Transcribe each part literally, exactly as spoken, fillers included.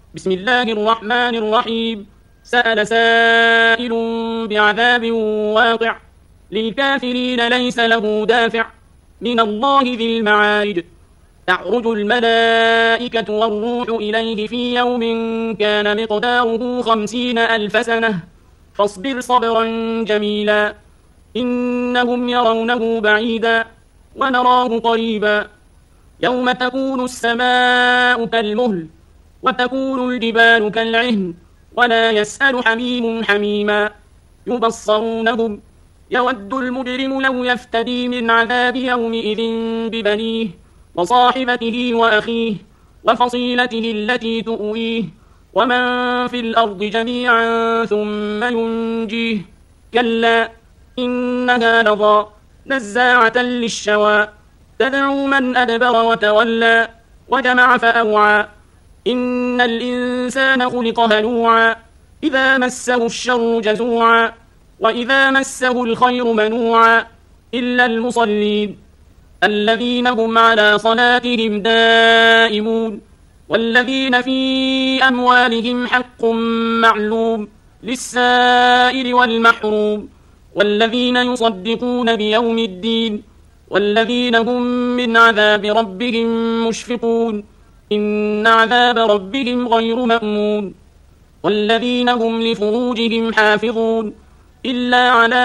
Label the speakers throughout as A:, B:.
A: بسم الله الرحمن الرحيم. سأل سائل بعذاب واقع للكافرين ليس له دافع من الله ذي المعارج. تعرج الملائكة والروح إليه في يوم كان مقداره خمسين ألف سنة فاصبر صبرا جميلا إنهم يرونه بعيدا ونراه قريبا يوم تكون السماء كالمهل وتكون الجبال كالعهن ولا يسأل حميم حميما يبصرونهم يود المجرم لو يفتدي من عذاب يومئذ ببنيه وصاحبته وأخيه وفصيلته التي تؤويه ومن في الأرض جميعا ثم ينجيه كلا إنها لظى نزاعة للشوى تدعو من أدبر وتولى وجمع فأوعى إن الإنسان خلق هلوعا إذا مسه الشر جزوعا وإذا مسه الخير منوعا إلا المصلين الذين هم على صلاتهم دائمون والذين في أموالهم حق معلوم للسائل والمحروم والذين يصدقون بيوم الدين والذين هم من عذاب ربهم مشفقون إن عذاب ربهم غير مأمون والذين هم لفروجهم حافظون إلا على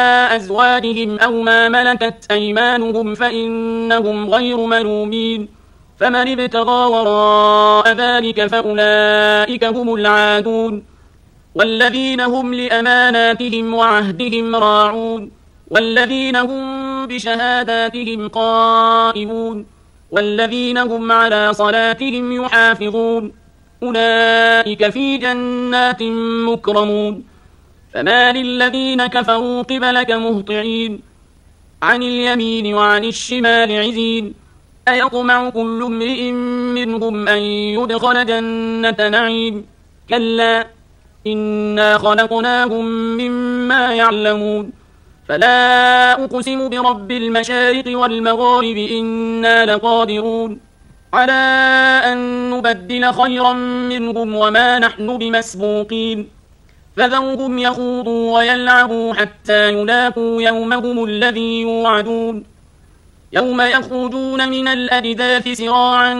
A: أزواجهم أو ما ملكت أيمانهم فإنهم غير ملومين فمن ابتغى وراء ذلك فأولئك هم العادون والذين هم لأماناتهم وعهدهم راعون والذين هم بشهاداتهم قائمون والذين هم على صلاتهم يحافظون أولئك في جنات مكرمون فما للذين كفروا قبلك مهطعين عن اليمين وعن الشمال عزين أيطمع كل امرئ منهم أن يدخل جنة نعيم كلا إنا خلقناهم مما يعلمون فلا أقسم برب المشارق والمغارب إنا لقادرون على أن نبدل خيرا منهم وما نحن بمسبوقين فذرهم يخوضوا ويلعبوا حتى يلاقوا يومهم الذي يوعدون يوم يخرجون من الأجداث سراعا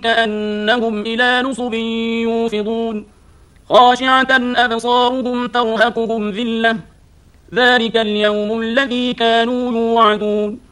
A: كأنهم إلى نصب يوفضون خاشعة أبصارهم ترهقهم ذلة ذلك اليوم الذي كانوا يوعدون